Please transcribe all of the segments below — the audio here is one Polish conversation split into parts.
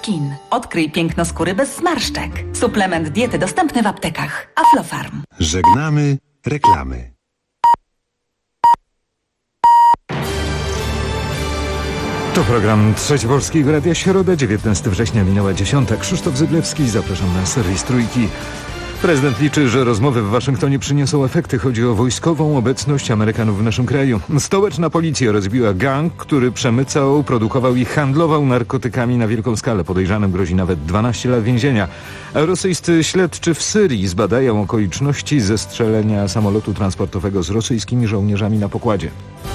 Skin. Odkryj piękno skóry bez zmarszczek. Suplement diety dostępny w aptekach. Aflofarm. Żegnamy reklamy. To program Trzeci Polskiego Radia, środa, 19 września, minęła 10. Krzysztof Zyglewski, zapraszam na serwis Trójki. Prezydent liczy, że rozmowy w Waszyngtonie przyniosą efekty. Chodzi o wojskową obecność Amerykanów w naszym kraju. Stołeczna policja rozbiła gang, który przemycał, produkował i handlował narkotykami na wielką skalę. Podejrzanym grozi nawet 12 lat więzienia. Rosyjscy śledczy w Syrii zbadają okoliczności zestrzelenia samolotu transportowego z rosyjskimi żołnierzami na pokładzie.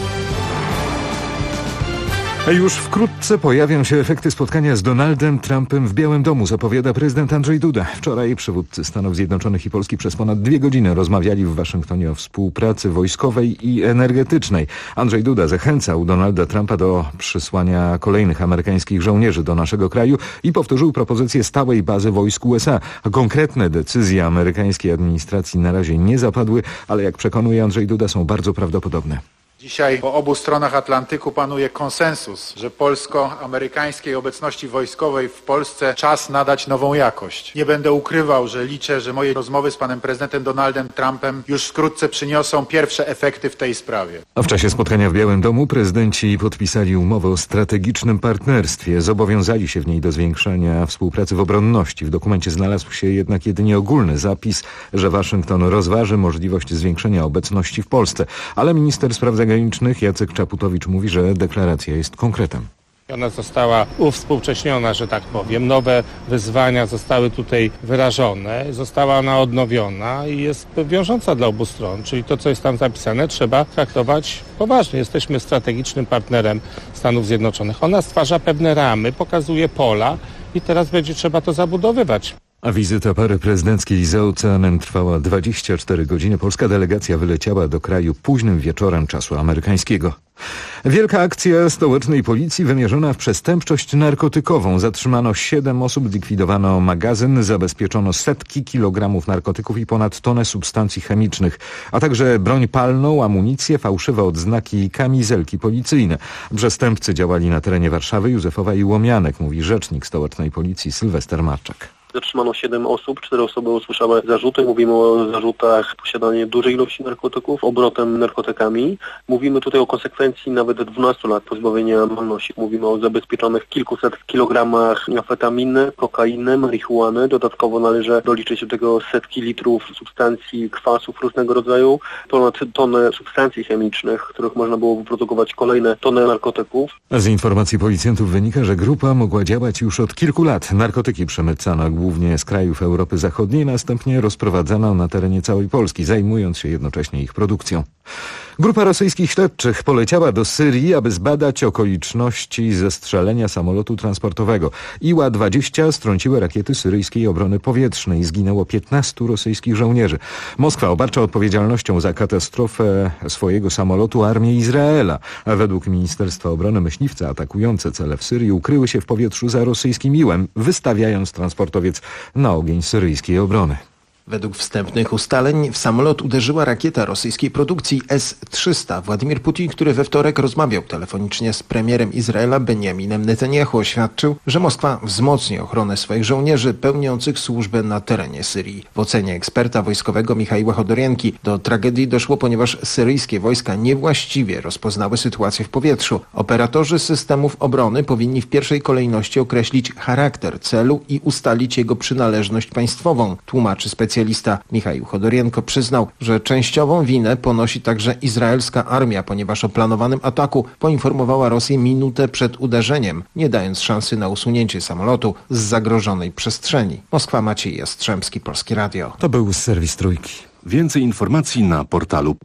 Już wkrótce pojawią się efekty spotkania z Donaldem Trumpem w Białym Domu, zapowiada prezydent Andrzej Duda. Wczoraj przywódcy Stanów Zjednoczonych i Polski przez ponad 2 godziny rozmawiali w Waszyngtonie o współpracy wojskowej i energetycznej. Andrzej Duda zachęcał Donalda Trumpa do przysłania kolejnych amerykańskich żołnierzy do naszego kraju i powtórzył propozycję stałej bazy wojsk USA. Konkretne decyzje amerykańskiej administracji na razie nie zapadły, ale jak przekonuje Andrzej Duda, są bardzo prawdopodobne. Dzisiaj po obu stronach Atlantyku panuje konsensus, że polsko-amerykańskiej obecności wojskowej w Polsce czas nadać nową jakość. Nie będę ukrywał, że liczę, że moje rozmowy z panem prezydentem Donaldem Trumpem już wkrótce przyniosą pierwsze efekty w tej sprawie. A w czasie spotkania w Białym Domu prezydenci podpisali umowę o strategicznym partnerstwie. Zobowiązali się w niej do zwiększania współpracy w obronności. W dokumencie znalazł się jednak jedynie ogólny zapis, że Waszyngton rozważy możliwość zwiększenia obecności w Polsce. Ale minister spraw zagranicznych Jacek Czaputowicz mówi, że deklaracja jest konkretem. Ona została uwspółcześniona, że tak powiem. Nowe wyzwania zostały tutaj wyrażone. Została ona odnowiona i jest wiążąca dla obu stron. Czyli to, co jest tam zapisane, trzeba traktować poważnie. Jesteśmy strategicznym partnerem Stanów Zjednoczonych. Ona stwarza pewne ramy, pokazuje pola i teraz będzie trzeba to zabudowywać. A wizyta pary prezydenckiej za oceanem trwała 24 godziny. Polska delegacja wyleciała do kraju późnym wieczorem czasu amerykańskiego. Wielka akcja stołecznej policji wymierzona w przestępczość narkotykową. Zatrzymano 7 osób, zlikwidowano magazyn, zabezpieczono setki kilogramów narkotyków i ponad tonę substancji chemicznych, a także broń palną, amunicję, fałszywe odznaki i kamizelki policyjne. Przestępcy działali na terenie Warszawy, Józefowa i Łomianek, mówi rzecznik stołecznej policji Sylwester Marczak. Zatrzymano 7 osób, 4 osoby usłyszały zarzuty. Mówimy o zarzutach posiadania dużej ilości narkotyków, obrotem narkotykami. Mówimy tutaj o konsekwencji nawet 12 lat pozbawienia wolności. Mówimy o zabezpieczonych kilkuset kilogramach amfetaminy, kokainy, marihuany. Dodatkowo należy doliczyć do tego setki litrów substancji, kwasów różnego rodzaju, ponad tonę substancji chemicznych, których można było wyprodukować kolejne tony narkotyków. Z informacji policjantów wynika, że grupa mogła działać już od kilku lat. Narkotyki przemycano głównie z krajów Europy Zachodniej, następnie rozprowadzano na terenie całej Polski, zajmując się jednocześnie ich produkcją. Grupa rosyjskich śledczych poleciała do Syrii, aby zbadać okoliczności zestrzelenia samolotu transportowego. Iła-20 strąciły rakiety syryjskiej obrony powietrznej. Zginęło 15 rosyjskich żołnierzy. Moskwa obarcza odpowiedzialnością za katastrofę swojego samolotu armię Izraela. A według Ministerstwa Obrony myśliwce atakujące cele w Syrii ukryły się w powietrzu za rosyjskim Iłem, wystawiając transportowiec na ogień syryjskiej obrony. Według wstępnych ustaleń w samolot uderzyła rakieta rosyjskiej produkcji S-300. Władimir Putin, który we wtorek rozmawiał telefonicznie z premierem Izraela Benjaminem Netanyahu, oświadczył, że Moskwa wzmocni ochronę swoich żołnierzy pełniących służbę na terenie Syrii. W ocenie eksperta wojskowego Michaiła Chodorjenki do tragedii doszło, ponieważ syryjskie wojska niewłaściwie rozpoznały sytuację w powietrzu. Operatorzy systemów obrony powinni w pierwszej kolejności określić charakter celu i ustalić jego przynależność państwową, tłumaczy specjalista. Michaił Chodorjenko przyznał, że częściową winę ponosi także izraelska armia, ponieważ o planowanym ataku poinformowała Rosję minutę przed uderzeniem, nie dając szansy na usunięcie samolotu z zagrożonej przestrzeni. Moskwa, Maciej Jastrzębski, Polskie Radio. To był serwis Trójki. Więcej informacji na portalu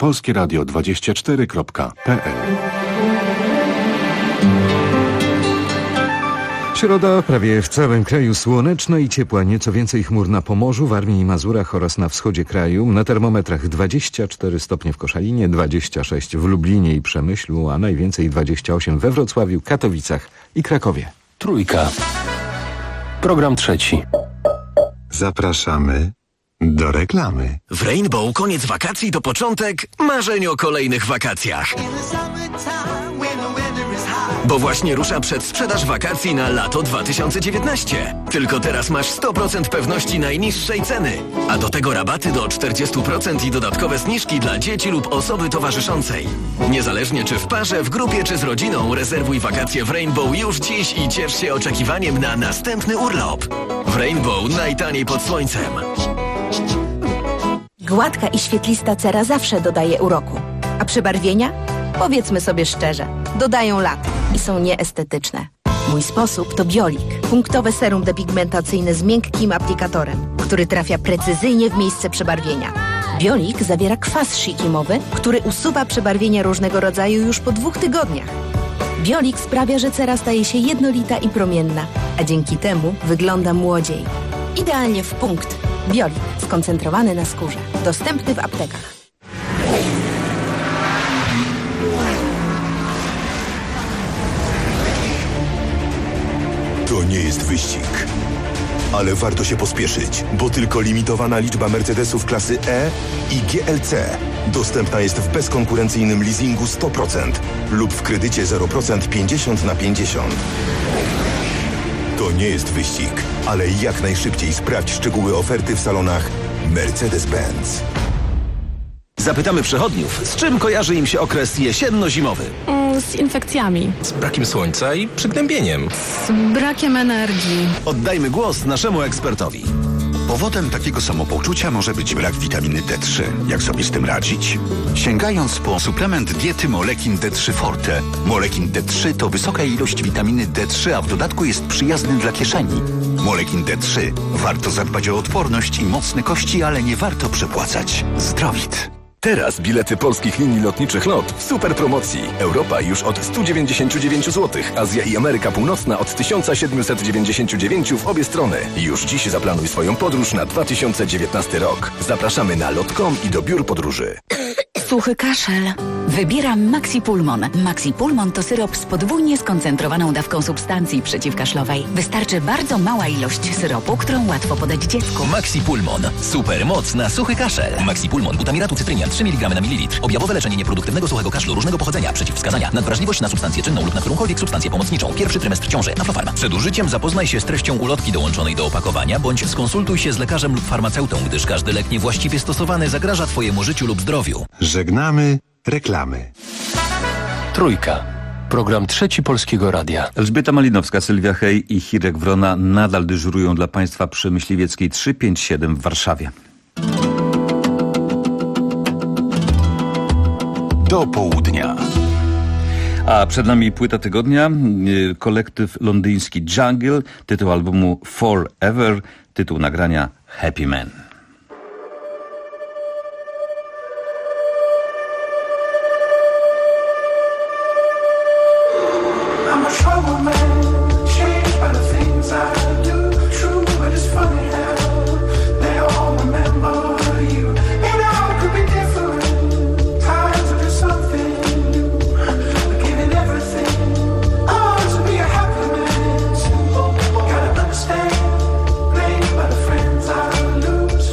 polskieradio24.pl. Środa prawie w całym kraju słoneczna i ciepła, nieco więcej chmur na Pomorzu, Warmii i Mazurach oraz na wschodzie kraju. Na termometrach 24 stopnie w Koszalinie, 26 w Lublinie i Przemyślu, a najwięcej 28 we Wrocławiu, Katowicach i Krakowie. Trójka. Program trzeci. Zapraszamy do reklamy. W Rainbow koniec wakacji to początek marzeń o kolejnych wakacjach. Bo właśnie rusza przedsprzedaż wakacji na lato 2019. Tylko teraz masz 100% pewności najniższej ceny. A do tego rabaty do 40% i dodatkowe zniżki dla dzieci lub osoby towarzyszącej. Niezależnie czy w parze, w grupie czy z rodziną, rezerwuj wakacje w Rainbow już dziś i ciesz się oczekiwaniem na następny urlop. W Rainbow najtaniej pod słońcem. Gładka i świetlista cera zawsze dodaje uroku. A przebarwienia? Powiedzmy sobie szczerze, dodają lat i są nieestetyczne. Mój sposób to Biolik. Punktowe serum depigmentacyjne z miękkim aplikatorem, który trafia precyzyjnie w miejsce przebarwienia. Biolik zawiera kwas sikimowy, który usuwa przebarwienia różnego rodzaju już po 2 tygodniach. Biolik sprawia, że cera staje się jednolita i promienna, a dzięki temu wygląda młodziej. Idealnie w punkt. Biolik, skoncentrowany na skórze. Dostępny w aptekach. To nie jest wyścig. Ale warto się pospieszyć, bo tylko limitowana liczba Mercedesów klasy E i GLC dostępna jest w bezkonkurencyjnym leasingu 100% lub w kredycie 0% 50/50. To nie jest wyścig, ale jak najszybciej sprawdź szczegóły oferty w salonach Mercedes-Benz. Zapytamy przechodniów, z czym kojarzy im się okres jesienno-zimowy. Z infekcjami. Z brakiem słońca i przygnębieniem. Z brakiem energii. Oddajmy głos naszemu ekspertowi. Powodem takiego samopoczucia może być brak witaminy D3. Jak sobie z tym radzić? Sięgając po suplement diety Molekin D3 Forte. Molekin D3 to wysoka ilość witaminy D3, a w dodatku jest przyjazny dla kieszeni. Molekin D3. Warto zadbać o odporność i mocne kości, ale nie warto przepłacać. Zdrowit. Teraz bilety polskich linii lotniczych LOT w super promocji. Europa już od 199 zł, Azja i Ameryka Północna od 1799 w obie strony. Już dziś zaplanuj swoją podróż na 2019 rok. Zapraszamy na lot.com i do biur podróży. Suchy kaszel. Wybieram Maxi Pulmon. Maxi Pulmon to syrop z podwójnie skoncentrowaną dawką substancji przeciwkaszlowej. Wystarczy bardzo mała ilość syropu, którą łatwo podać dziecku. Maxi Pulmon. Super moc na suchy kaszel. Maxi Pulmon. Butamiratu cytrynian 3 mg na mililitr. Objawowe leczenie nieproduktywnego suchego kaszlu różnego pochodzenia. Przeciwwskazania. Nadwrażliwość na substancję czynną lub na którąkolwiek substancję pomocniczą. Pierwszy trymestr ciąży. Aflofarm. Przed użyciem zapoznaj się z treścią ulotki dołączonej do opakowania, bądź skonsultuj się z lekarzem lub farmaceutą, gdyż każdy lek niewłaściwie stosowany zagraża Twojemu życiu lub zdrowiu. Żegnamy reklamy. Trójka. Program Trzeci Polskiego Radia. Elżbieta Malinowska, Sylwia Hej i Hirek Wrona nadal dyżurują dla Państwa przy Myśliwieckiej 357 w Warszawie. Do południa. A przed nami płyta tygodnia, kolektyw londyński Jungle, tytuł albumu Forever, tytuł nagrania Happy Man. Understand, blame by the friends I lose.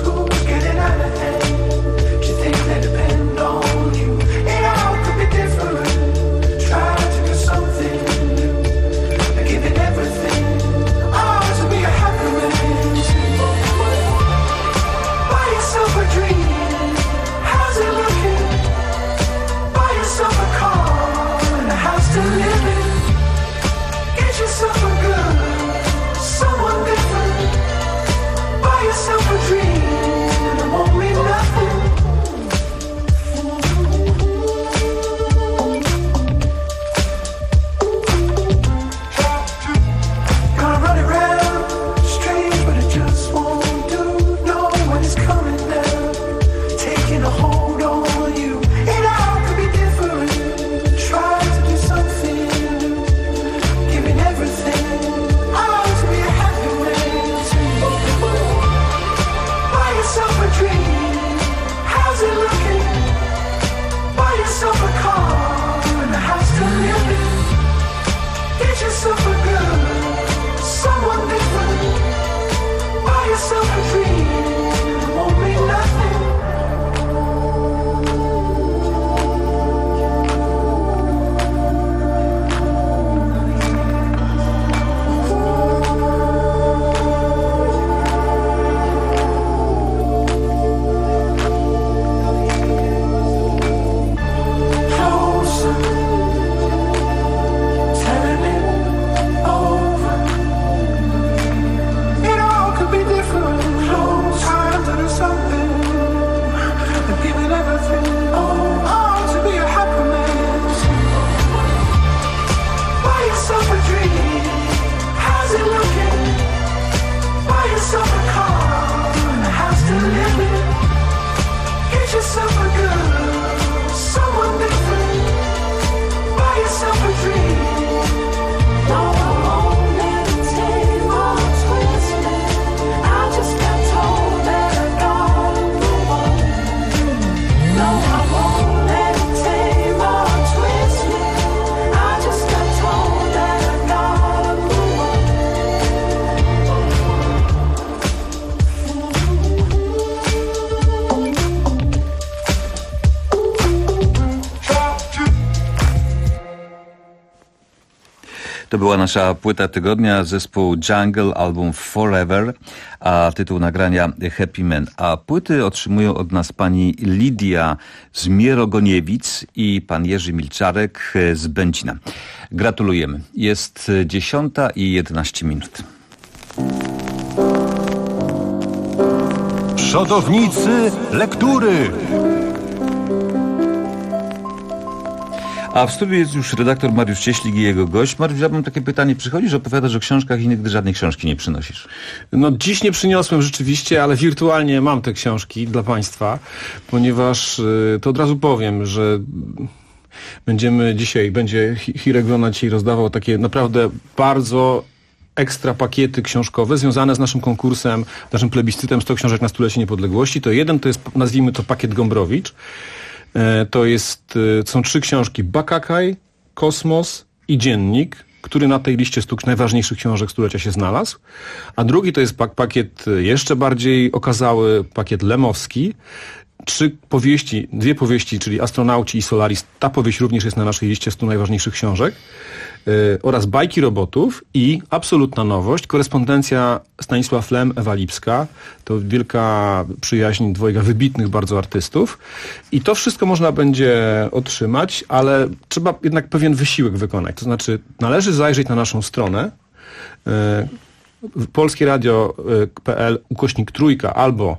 To była nasza płyta tygodnia, zespół Jungle, album Forever, a tytuł nagrania Happy Man. A płyty otrzymują od nas pani Lidia z Mierogoniewic i pan Jerzy Milczarek z Bęcina. Gratulujemy. Jest 10:11. Przodownicy lektury. A w studiu jest już redaktor Mariusz Cieślik i jego gość. Mariusz, ja mam takie pytanie. Przychodzisz, opowiadasz o książkach i nigdy żadnej książki nie przynosisz. No dziś nie przyniosłem rzeczywiście, ale wirtualnie mam te książki dla Państwa, ponieważ to od razu powiem, że będzie Hirek Wrona dzisiaj rozdawał takie naprawdę bardzo ekstra pakiety książkowe związane z naszym konkursem, naszym plebiscytem 100 książek na stulecie niepodległości. To jest, nazwijmy to pakiet Gombrowicz. Są 3 książki: Bakakaj, Kosmos i Dziennik, który na tej liście 100 najważniejszych książek stulecia się znalazł. A drugi to jest pakiet jeszcze bardziej okazały, pakiet Lemowski. 2 powieści, czyli Astronauci i Solaris. Ta powieść również jest na naszej liście 100 najważniejszych książek. Oraz Bajki robotów i absolutna nowość, korespondencja Stanisław Lem, Ewa Lipska. To wielka przyjaźń dwojga wybitnych bardzo artystów. I to wszystko można będzie otrzymać, ale trzeba jednak pewien wysiłek wykonać. To znaczy należy zajrzeć na naszą stronę polskieradio.pl/3 albo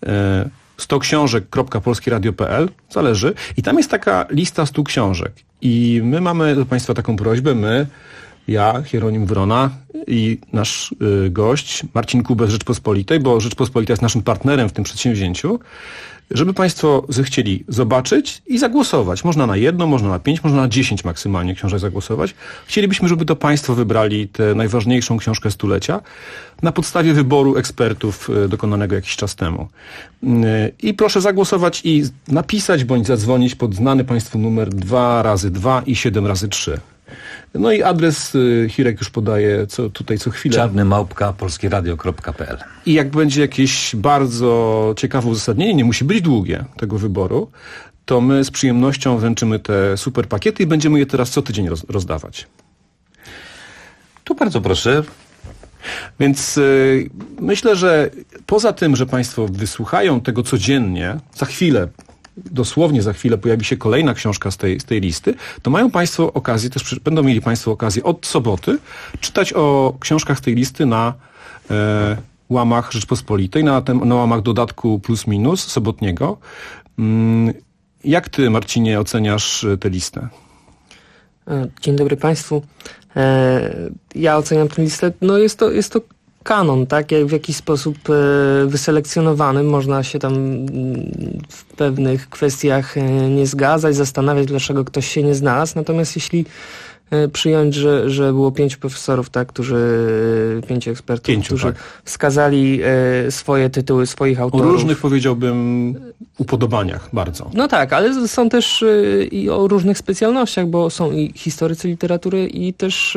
100książek.polskieradio.pl, zależy. I tam jest taka lista 100 książek. I my mamy do Państwa taką prośbę, ja, Hieronim Wrona i nasz gość Marcin Kubę z Rzeczpospolitej, bo Rzeczpospolita jest naszym partnerem w tym przedsięwzięciu, żeby Państwo zechcieli zobaczyć i zagłosować. Można na 1, można na 5, można na 10 maksymalnie książek zagłosować. Chcielibyśmy, żeby to Państwo wybrali tę najważniejszą książkę stulecia na podstawie wyboru ekspertów dokonanego jakiś czas temu. I proszę zagłosować i napisać bądź zadzwonić pod znany Państwu numer 2x2 i 7x3. No i adres Hirek już podaje co chwilę. czarny@polskieradio.pl. I jak będzie jakieś bardzo ciekawe uzasadnienie, nie musi być długie, tego wyboru, to my z przyjemnością wręczymy te super pakiety i będziemy je teraz co tydzień rozdawać. Tu bardzo proszę. Więc myślę, że poza tym, że Państwo wysłuchają tego codziennie, dosłownie za chwilę pojawi się kolejna książka z tej listy, to mają Państwo okazję, będą mieli Państwo okazję od soboty czytać o książkach z tej listy na łamach Rzeczpospolitej, na łamach dodatku plus minus sobotniego. Jak Ty, Marcinie, oceniasz tę listę? Dzień dobry Państwu. Ja oceniam tę listę, jest to kanon, tak? Jak w jakiś sposób wyselekcjonowany. Można się tam w pewnych kwestiach nie zgadzać, zastanawiać, dlaczego ktoś się nie znalazł. Natomiast jeśli przyjąć, że było 5 profesorów, tak, 5 ekspertów, którzy wskazali swoje tytuły, swoich autorów. O różnych, powiedziałbym, upodobaniach bardzo. No tak, ale są też i o różnych specjalnościach, bo są i historycy literatury i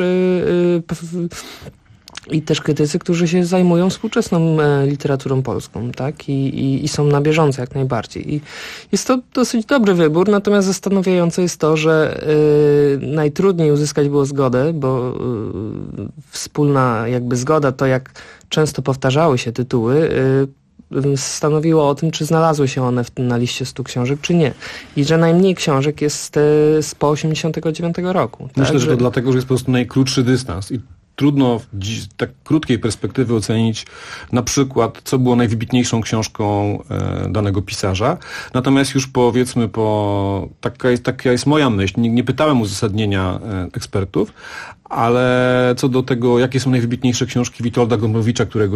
też krytycy, którzy się zajmują współczesną literaturą polską, tak? I są na bieżąco jak najbardziej. I jest to dosyć dobry wybór, natomiast zastanawiające jest to, że najtrudniej uzyskać było zgodę, bo wspólna jakby zgoda, to jak często powtarzały się tytuły, stanowiło o tym, czy znalazły się one na liście 100 książek, czy nie. I że najmniej książek jest z po 89 roku. Myślę, że to dlatego, że jest po prostu najkrótszy dystans i trudno w tak krótkiej perspektywy ocenić na przykład, co było najwybitniejszą książką danego pisarza. Natomiast już powiedzmy, taka jest moja myśl. Nie pytałem uzasadnienia ekspertów, ale co do tego, jakie są najwybitniejsze książki Witolda Gombrowicza, którego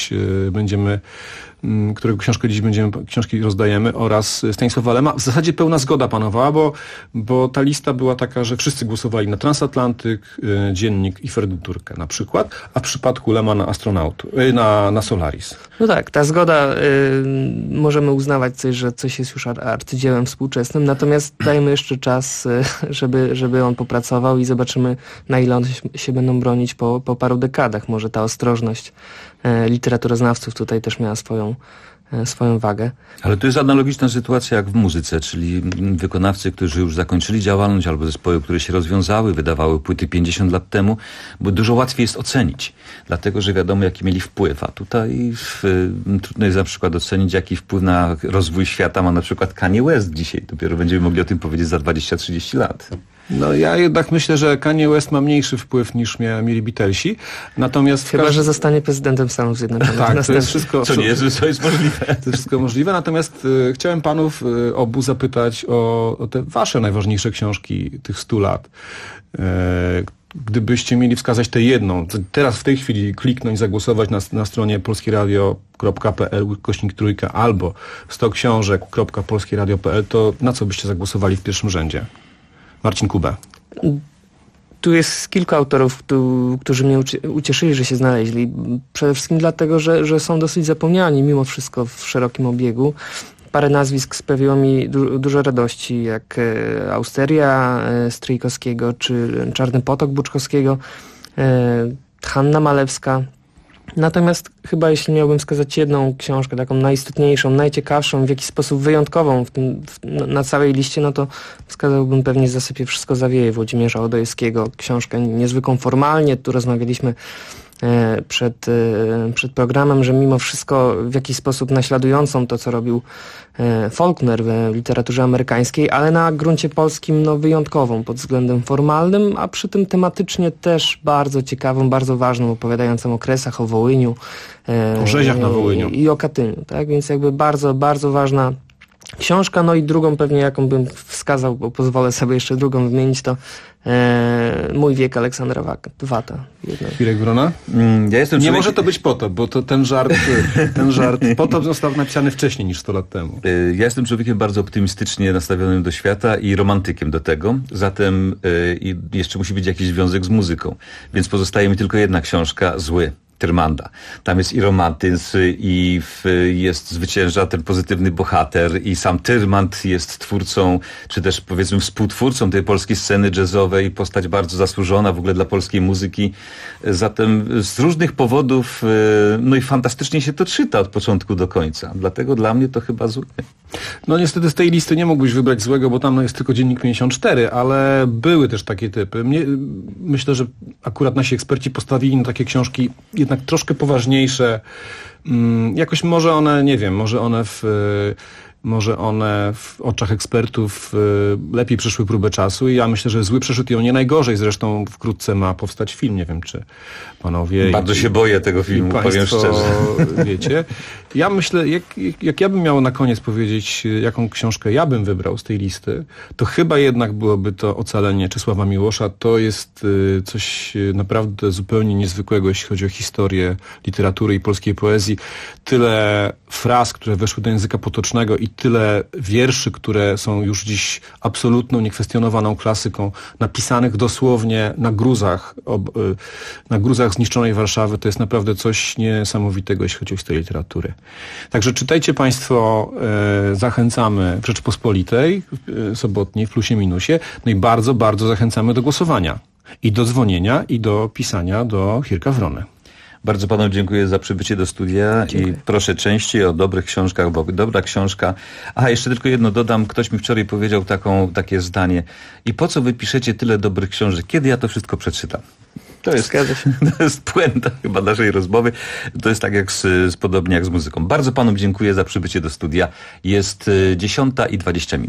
książki rozdajemy, oraz Stanisława Lema, w zasadzie pełna zgoda panowała, bo ta lista była taka, że wszyscy głosowali na Transatlantyk, Dziennik i Ferdynturkę na przykład, a w przypadku Lema na Solaris. No tak, ta zgoda, możemy uznawać coś, że coś jest już arcydziełem współczesnym, natomiast dajmy jeszcze czas, żeby on popracował i zobaczymy, na ile on one się będą bronić po paru dekadach. Może ta ostrożność literaturoznawców tutaj też miała swoją wagę. Ale to jest analogiczna sytuacja jak w muzyce, czyli wykonawcy, którzy już zakończyli działalność, albo zespoły, które się rozwiązały, wydawały płyty 50 lat temu, bo dużo łatwiej jest ocenić, dlatego, że wiadomo, jaki mieli wpływ, a tutaj trudno jest na przykład ocenić, jaki wpływ na rozwój świata ma na przykład Kanye West dzisiaj. Dopiero będziemy mogli o tym powiedzieć za 20-30 lat. No ja jednak myślę, że Kanye West ma mniejszy wpływ niż mieli Beatlesi. Natomiast chyba, że zostanie prezydentem Stanów Zjednoczonych. Tak, to jest wszystko. To nie jest, to jest możliwe. To jest wszystko możliwe. Natomiast chciałem panów obu zapytać o te wasze najważniejsze książki tych 100 lat. Gdybyście mieli wskazać tę jedną, teraz w tej chwili kliknąć, zagłosować na stronie polskieradio.pl/3 albo 100książek.polskieradio.pl, to na co byście zagłosowali w pierwszym rzędzie? Marcin Kubę. Tu jest kilku autorów, którzy mnie ucieszyli, że się znaleźli. Przede wszystkim dlatego, że są dosyć zapomniani mimo wszystko w szerokim obiegu. Parę nazwisk sprawiło mi dużo radości, jak Austeria Stryjkowskiego, czy Czarny Potok Buczkowskiego, Hanna Malewska. Natomiast chyba jeśli miałbym wskazać jedną książkę, taką najistotniejszą, najciekawszą, w jakiś sposób wyjątkową na całej liście, no to wskazałbym pewnie Zasypie wszystko zawieje Włodzimierza Odojewskiego. Książkę niezwykłą formalnie, tu rozmawialiśmy przed programem, że mimo wszystko w jakiś sposób naśladującą to, co robił Faulkner w literaturze amerykańskiej, ale na gruncie polskim wyjątkową pod względem formalnym, a przy tym tematycznie też bardzo ciekawą, bardzo ważną, opowiadającą o Kresach, o Wołyniu. O rzeziach na Wołyniu. I o Katyniu, tak? Więc jakby bardzo, bardzo ważna książka. No i drugą pewnie, jaką bym wskazał, bo pozwolę sobie jeszcze drugą wymienić, to Mój wiek Aleksandra Wata. Chwilek Wrona? Nie może to być Potop, bo to ten żart Potop został napisany wcześniej niż 100 lat temu. Ja jestem człowiekiem bardzo optymistycznie nastawionym do świata i romantykiem do tego. Zatem jeszcze musi być jakiś związek z muzyką. Więc pozostaje mi tylko jedna książka, Zły. Tyrmanda. Tam jest i romantyzm, i jest zwycięża ten pozytywny bohater, i sam Tyrmand jest twórcą, czy też powiedzmy współtwórcą tej polskiej sceny jazzowej, postać bardzo zasłużona w ogóle dla polskiej muzyki. Zatem z różnych powodów, no i fantastycznie się to czyta od początku do końca. Dlatego dla mnie to chyba Zły. No niestety z tej listy nie mógłbyś wybrać Złego, bo tam jest tylko Dziennik 54, ale były też takie typy. Myślę, że akurat nasi eksperci postawili na takie książki jednak troszkę poważniejsze. Jakoś może one, nie wiem, może one w oczach ekspertów lepiej przeszły próbę czasu i ja myślę, że Zły przeszedł ją nie najgorzej. Zresztą wkrótce ma powstać film. Nie wiem, czy panowie... Bardzo się boję tego filmu, powiem szczerze. Wiecie. Ja myślę, jak ja bym miał na koniec powiedzieć, jaką książkę ja bym wybrał z tej listy, to chyba jednak byłoby to Ocalenie Czesława Miłosza. To jest coś naprawdę zupełnie niezwykłego, jeśli chodzi o historię literatury i polskiej poezji. Tyle fraz, które weszły do języka potocznego i tyle wierszy, które są już dziś absolutną, niekwestionowaną klasyką, napisanych dosłownie na gruzach zniszczonej Warszawy. To jest naprawdę coś niesamowitego, jeśli chodzi o historię literatury. Także czytajcie Państwo, zachęcamy w Rzeczpospolitej sobotniej w Plusie Minusie, no i bardzo, bardzo zachęcamy do głosowania i do dzwonienia i do pisania do Hirka Wrony. Bardzo panu dziękuję za przybycie do studia. Dziękuję. I proszę częściej o dobrych książkach, bo dobra książka. Aha, jeszcze tylko jedno dodam. Ktoś mi wczoraj powiedział takie zdanie. I po co wy piszecie tyle dobrych książek? Kiedy ja to wszystko przeczytam? To jest puenta chyba naszej rozmowy. To jest tak podobnie jak z muzyką. Bardzo panom dziękuję za przybycie do studia. Jest 10:20.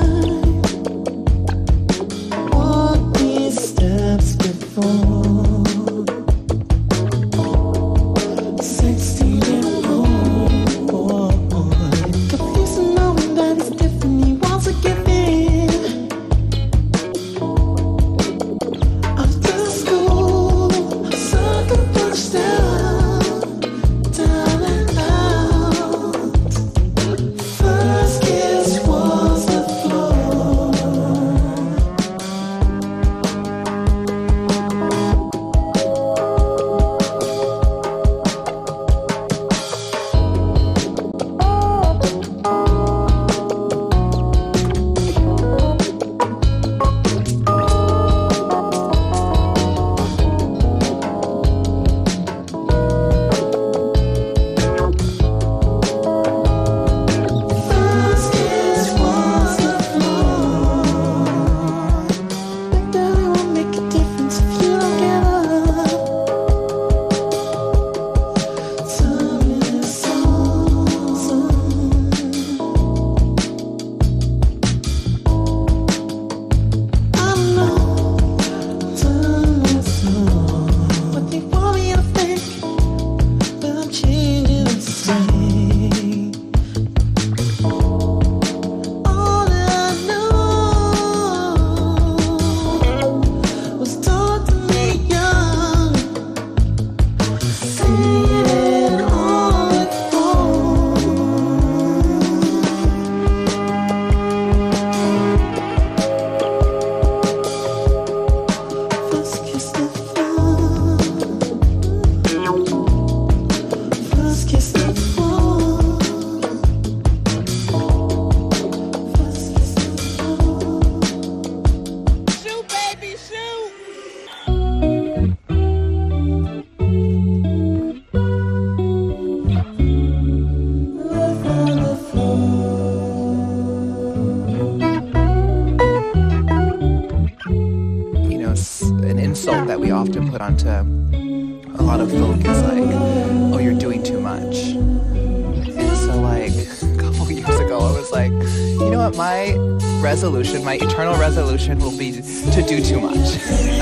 Steps before often put onto a lot of folk is like, oh, you're doing too much. And so like a couple years ago, I was like, you know what, my eternal resolution will be to do too much.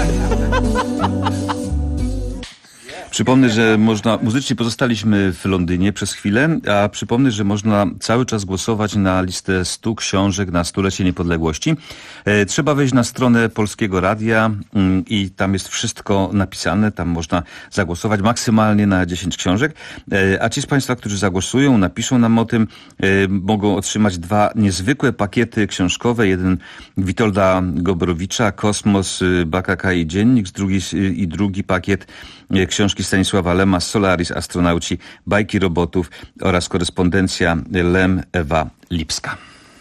Przypomnę, że muzycznie pozostaliśmy w Londynie przez chwilę, a przypomnę, że można cały czas głosować na listę 100 książek na stulecie niepodległości. Trzeba wejść na stronę Polskiego Radia i tam jest wszystko napisane, tam można zagłosować maksymalnie na 10 książek, a ci z Państwa, którzy zagłosują, napiszą nam o tym, mogą otrzymać 2 niezwykłe pakiety książkowe, jeden Witolda Goborowicza, Kosmos, Bakaka i Dziennik, i drugi pakiet książki Stanisława Lema, Solaris, Astronauci, Bajki robotów oraz korespondencja Lem, Ewa Lipska.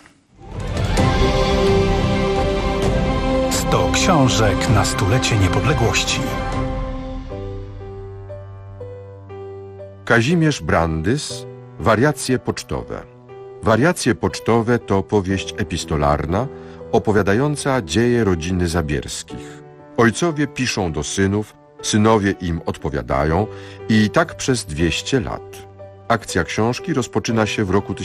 100 książek na stulecie niepodległości. Kazimierz Brandys, Wariacje pocztowe. Wariacje pocztowe to powieść epistolarna opowiadająca dzieje rodziny Zabierskich. Ojcowie piszą do synów, synowie im odpowiadają i tak przez 200 lat. Akcja książki rozpoczyna się w roku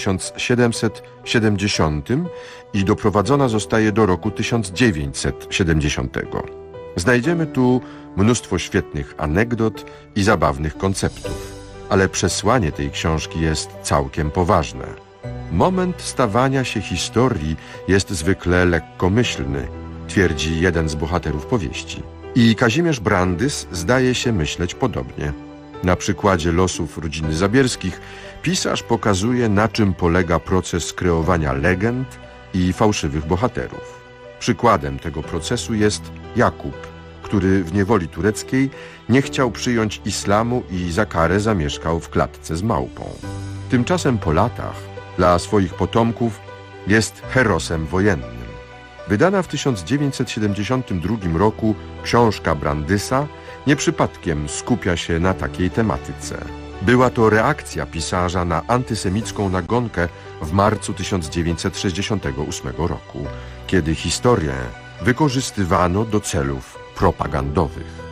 1770 i doprowadzona zostaje do roku 1970. Znajdziemy tu mnóstwo świetnych anegdot i zabawnych konceptów, ale przesłanie tej książki jest całkiem poważne. Moment stawania się historii jest zwykle lekkomyślny, twierdzi jeden z bohaterów powieści. I Kazimierz Brandys zdaje się myśleć podobnie. Na przykładzie losów rodziny Zabierskich pisarz pokazuje, na czym polega proces kreowania legend i fałszywych bohaterów. Przykładem tego procesu jest Jakub, który w niewoli tureckiej nie chciał przyjąć islamu i za karę zamieszkał w klatce z małpą. Tymczasem po latach dla swoich potomków jest herosem wojennym. Wydana w 1972 roku książka Brandysa nie przypadkiem skupia się na takiej tematyce. Była to reakcja pisarza na antysemicką nagonkę w marcu 1968 roku, kiedy historię wykorzystywano do celów propagandowych.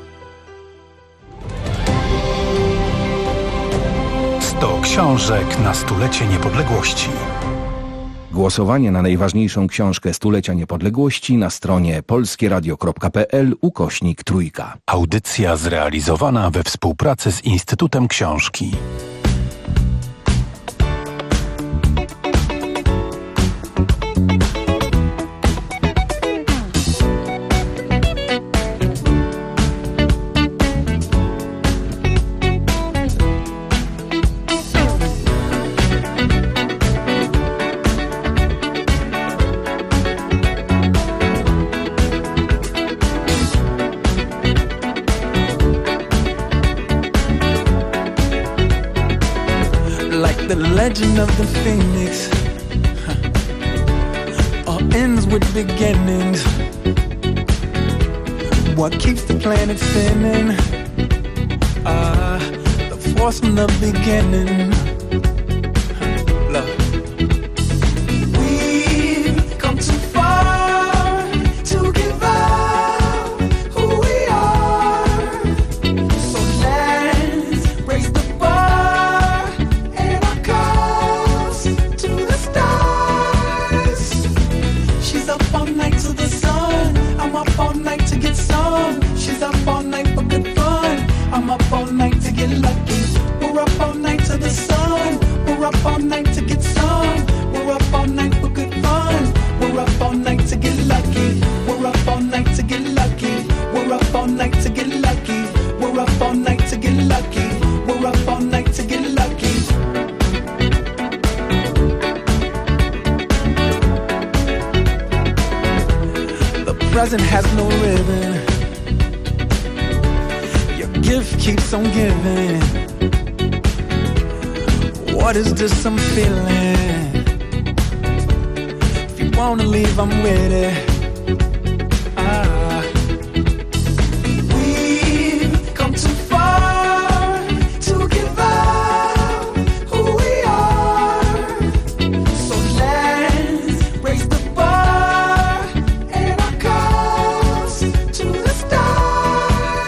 100 książek na stulecie niepodległości. Głosowanie na najważniejszą książkę stulecia niepodległości na stronie polskieradio.pl/3. Audycja zrealizowana we współpracy z Instytutem Książki. Legend of the Phoenix all ends with beginnings. What keeps the planet spinning? The force from the beginning. Look. We've come too far to give up who we are. So let's raise the bar and our cups to the stars. She's up all night to the sun. I'm up all night to get some. She's up all night for good fun. I'm up all night to get lucky. We're up all night to the sun. We're up all night to get some. We're up all night for good fun. We're up all night to get lucky. We're up all night to get lucky. We're up all night to get lucky. We're up all night to get lucky. We're up all night to get lucky. The present has no ribbon. Your gift keeps on giving. What is this I'm feeling? If you wanna leave, I'm with it. We've come too far to give up who we are. So let's raise the bar and our cups to the stars.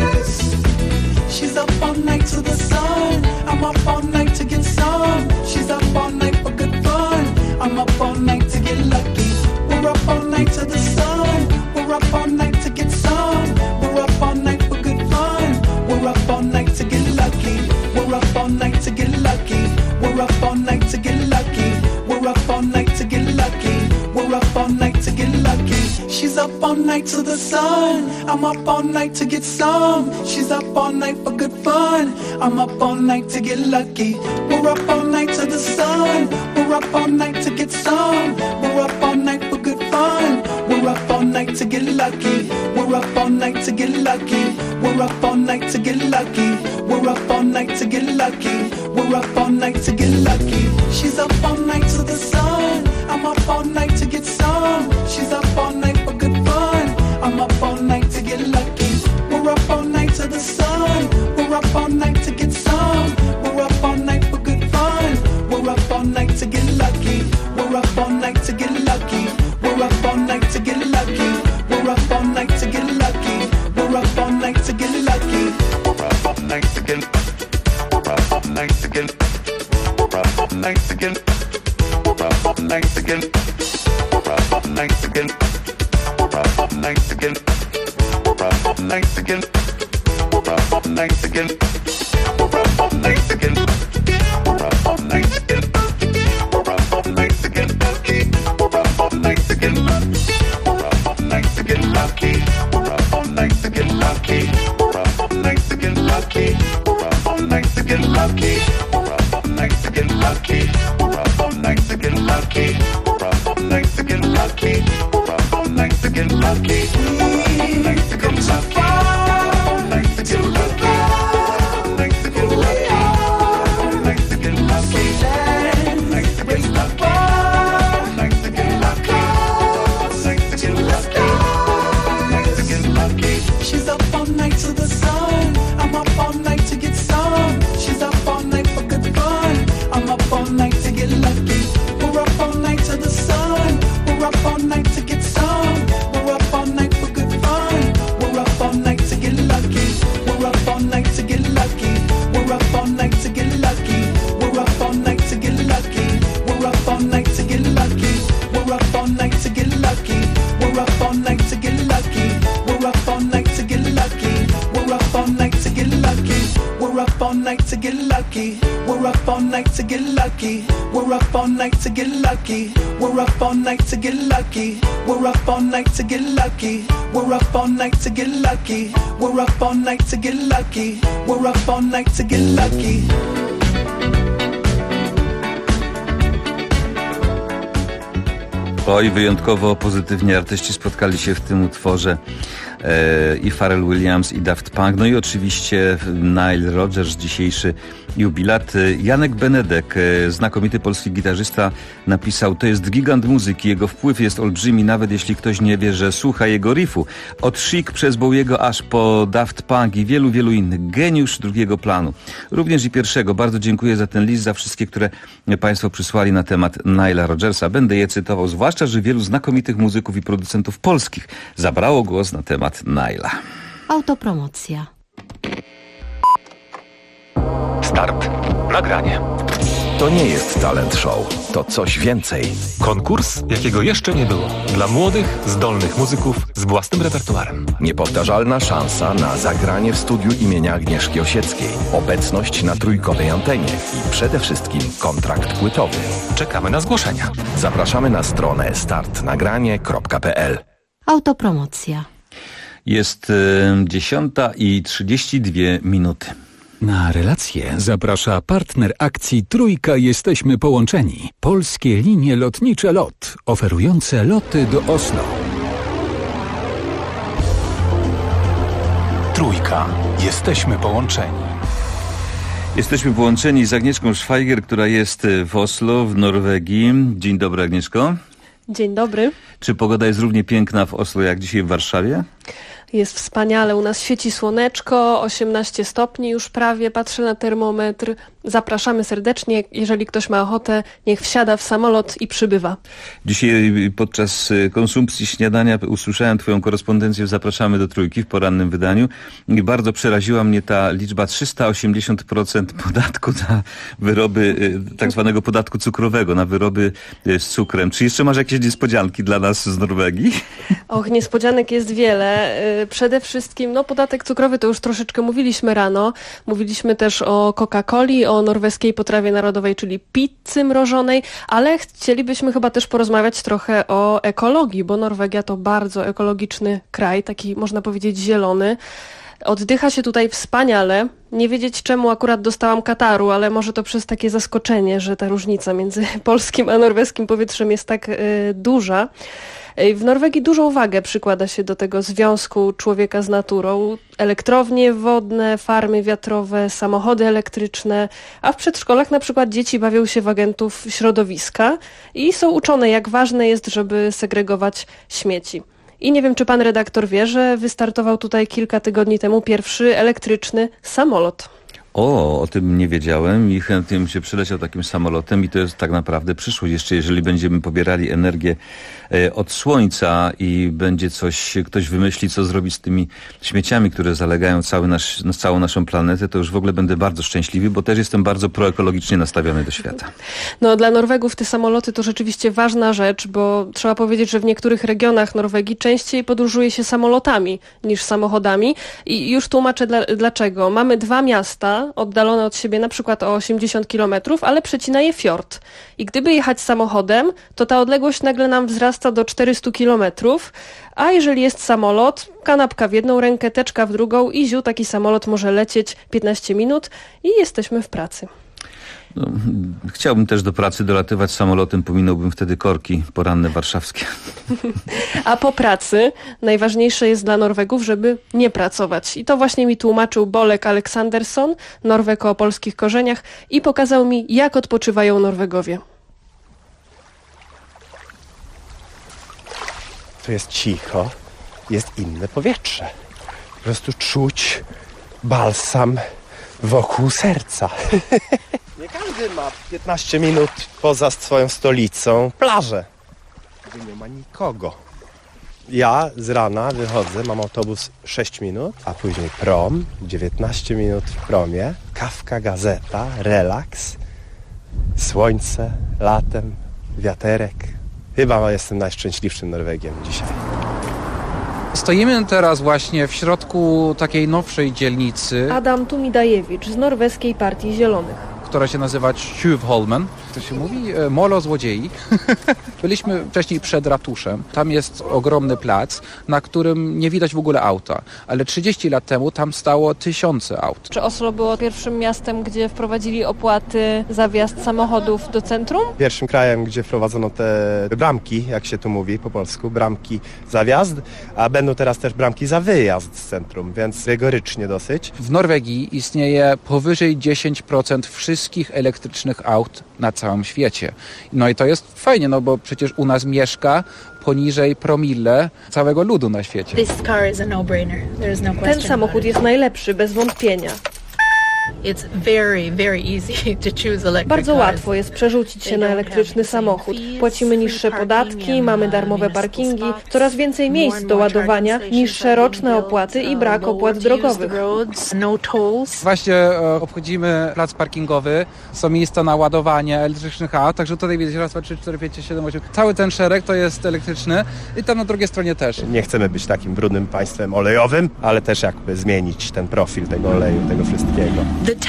We're up all night to get lucky. She's up all night to the sun. I'm up all night to get some. She's up all night for good fun. I'm up all night to get lucky. We're up all night to the sun. We're up all night to get some. We're up all night for good fun. We're up all night to get lucky. We're up all night to get lucky. We're up all night to get lucky. We're up all night to get lucky. We're up all night to get lucky. She's up all night to the sun. I'm up all night to get some. She's up all night for good fun. I'm up all night to get lucky. We're up all night to the sun. We're up all night to get some. We're up all night for good fun. We're up all night to get lucky. We're up all night to get lucky. We're up all night to get lucky. We're up all night to get lucky. We're up all night to get lucky. We're up all night to get. We're up all night to get. We're up all night to get. We're up all night to get. We're up all night to get. We're up all night to get. We're up all night to get. We're up all night to get. We're up all night to get. We're up all night to get. We're up all night to get lucky. We're up all night to get lucky. We're up all night to get lucky. We're up all night to get lucky. We're up all night to get lucky. We're up all night to get lucky. We're up all night to get lucky. We're up all night to get lucky. We're up all night to get lucky. We're up all night to get lucky. We come so far to get lucky. Night to get lucky. Night to get lucky. Night to get lucky. Night to get lucky. Night to get lucky. Night to get lucky. She's up all night to the sun. I'm up all night to get some. She's up all night for good fun. I'm up all night to get lucky. We're up all night to the sun. We're up all night to get some. We're up all night for good fun. We're up all night to get lucky. We're up all night to get lucky. We're up all night to get lucky. We're up all night to get lucky. We're up all night to get lucky. We're up all night to get lucky. We're up all night to get lucky. We're up all night to get lucky. We're up all night to get lucky. We're up all night to get lucky. We're up all night to get lucky. We're up all night to get lucky. We're up all night to get lucky. We're up all night to get lucky. We're up all night to get lucky. We're up all night to get lucky. We're up all night to get lucky. Oj, wyjątkowo pozytywnie artyści spotkali się w tym utworze. I Pharrell Williams, i Daft Punk, no i oczywiście Nile Rodgers, dzisiejszy jubilat. Janek Benedek, znakomity polski gitarzysta, napisał: to jest gigant muzyki, jego wpływ jest olbrzymi, nawet jeśli ktoś nie wie, że słucha jego riffu. Od Chic przez Bowiego aż po Daft Punk i wielu, wielu innych. Geniusz drugiego planu. Również i pierwszego. Bardzo dziękuję za ten list, za wszystkie, które Państwo przysłali na temat Nile'a Rodgersa. Będę je cytował, zwłaszcza, że wielu znakomitych muzyków i producentów polskich zabrało głos na temat Nile'a. Autopromocja. Start. Nagranie. To nie jest talent show, to coś więcej. Konkurs, jakiego jeszcze nie było. Dla młodych, zdolnych muzyków z własnym repertuarem. Niepowtarzalna szansa na zagranie w studiu imienia Agnieszki Osieckiej. Obecność na trójkowej antenie i przede wszystkim kontrakt płytowy. Czekamy na zgłoszenia. Zapraszamy na stronę startnagranie.pl. Autopromocja. Jest 10:32. Na relację zaprasza partner akcji Trójka Jesteśmy Połączeni. Polskie linie lotnicze LOT, oferujące loty do Oslo. Trójka. Jesteśmy połączeni. Jesteśmy połączeni z Agnieszką Szwajger, która jest w Oslo, w Norwegii. Dzień dobry, Agnieszko. Dzień dobry. Czy pogoda jest równie piękna w Oslo jak dzisiaj w Warszawie? Jest wspaniale, u nas świeci słoneczko, 18 stopni już prawie, patrzę na termometr. Zapraszamy serdecznie, jeżeli ktoś ma ochotę, niech wsiada w samolot i przybywa. Dzisiaj podczas konsumpcji śniadania usłyszałem Twoją korespondencję w Zapraszamy do Trójki w porannym wydaniu i bardzo przeraziła mnie ta liczba 380% podatku na wyroby, tak zwanego podatku cukrowego, na wyroby z cukrem. Czy jeszcze masz jakieś niespodzianki dla nas z Norwegii? Och, niespodzianek jest wiele. Przede wszystkim, podatek cukrowy to już troszeczkę mówiliśmy rano. Mówiliśmy też o Coca-Coli, o norweskiej potrawie narodowej, czyli pizzy mrożonej, ale chcielibyśmy chyba też porozmawiać trochę o ekologii, bo Norwegia to bardzo ekologiczny kraj, taki można powiedzieć zielony. Oddycha się tutaj wspaniale. Nie wiedzieć czemu akurat dostałam kataru, ale może to przez takie zaskoczenie, że ta różnica między polskim a norweskim powietrzem jest tak duża. W Norwegii dużą wagę przykłada się do tego związku człowieka z naturą. Elektrownie wodne, farmy wiatrowe, samochody elektryczne, a w przedszkolach na przykład dzieci bawią się w agentów środowiska i są uczone, jak ważne jest, żeby segregować śmieci. I nie wiem, czy pan redaktor wie, że wystartował tutaj kilka tygodni temu pierwszy elektryczny samolot. O tym nie wiedziałem i chętnie bym się przyleciał takim samolotem i to jest tak naprawdę przyszłość. Jeszcze jeżeli będziemy pobierali energię od słońca i będzie ktoś wymyśli, co zrobić z tymi śmieciami, które zalegają całą naszą planetę, to już w ogóle będę bardzo szczęśliwy, bo też jestem bardzo proekologicznie nastawiony do świata. Dla Norwegów te samoloty to rzeczywiście ważna rzecz, bo trzeba powiedzieć, że w niektórych regionach Norwegii częściej podróżuje się samolotami niż samochodami i już tłumaczę dlaczego. Mamy 2 miasta oddalone od siebie na przykład o 80 km, ale przecina je fiord. I gdyby jechać samochodem, to ta odległość nagle nam wzrasta do 400 km, a jeżeli jest samolot, kanapka w jedną rękę, teczka w drugą i taki samolot może lecieć 15 minut i jesteśmy w pracy. Chciałbym też do pracy dolatywać samolotem, pominąłbym wtedy korki poranne warszawskie. A po pracy najważniejsze jest dla Norwegów, żeby nie pracować. I to właśnie mi tłumaczył Bolek Aleksandersson, Norweg o polskich korzeniach i pokazał mi, jak odpoczywają Norwegowie. Tu jest cicho, jest inne powietrze. Po prostu czuć balsam wokół serca. Nie każdy ma 15 minut poza swoją stolicą plażę, gdzie nie ma nikogo. Ja z rana wychodzę, mam autobus 6 minut, a później prom, 19 minut w promie, kawka, gazeta, relaks, słońce, latem, wiaterek. Chyba jestem najszczęśliwszym Norwegiem dzisiaj. Stoimy teraz właśnie w środku takiej nowszej dzielnicy. Adam Tumidajewicz z norweskiej Partii Zielonych, która się nazywa Tjuvholmen. To się mówi molo złodziei. Byliśmy wcześniej przed ratuszem. Tam jest ogromny plac, na którym nie widać w ogóle auta. Ale 30 lat temu tam stało 1000 aut. Czy Oslo było pierwszym miastem, gdzie wprowadzili opłaty za wjazd samochodów do centrum? Pierwszym krajem, gdzie wprowadzono te bramki, jak się tu mówi po polsku, bramki za wjazd, a będą teraz też bramki za wyjazd z centrum, więc rygorycznie dosyć. W Norwegii istnieje powyżej 10% wszystkich elektrycznych aut na całym świecie. No i to jest fajnie, bo przecież u nas mieszka poniżej promille całego ludu na świecie. Ten samochód jest najlepszy, bez wątpienia. Bardzo łatwo jest przerzucić się na elektryczny samochód. Płacimy niższe podatki, mamy darmowe parkingi, coraz więcej miejsc do ładowania, niższe roczne opłaty i brak opłat drogowych. Właśnie obchodzimy plac parkingowy, są miejsca na ładowanie elektrycznych aut, także tutaj widzicie raz, 2, 3, 4, 5, 7, 8. Cały ten szereg to jest elektryczny i tam na drugiej stronie też. Nie chcemy być takim brudnym państwem olejowym, ale też jakby zmienić ten profil tego oleju, tego wszystkiego.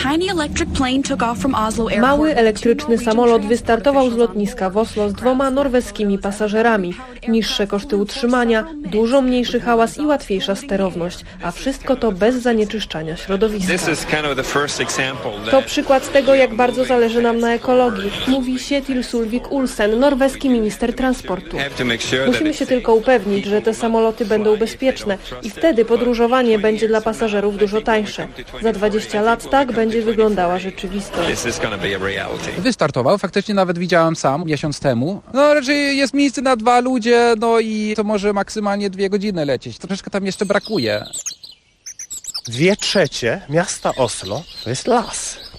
Mały elektryczny samolot wystartował z lotniska w Oslo z 2 norweskimi pasażerami. Niższe koszty utrzymania, dużo mniejszy hałas i łatwiejsza sterowność, a wszystko to bez zanieczyszczania środowiska. To przykład tego, jak bardzo zależy nam na ekologii, mówi Kjetil Solvik-Olsen, norweski minister transportu. Musimy się tylko upewnić, że te samoloty będą bezpieczne i wtedy podróżowanie będzie dla pasażerów dużo tańsze. Za 20 lat tak będzie wyglądała rzeczywistość. Wystartował, faktycznie nawet widziałem sam miesiąc temu. Raczej jest miejsce na 2 ludzie, i to może maksymalnie 2 godziny lecieć. Troszeczkę tam jeszcze brakuje. 2/3 miasta Oslo to jest las,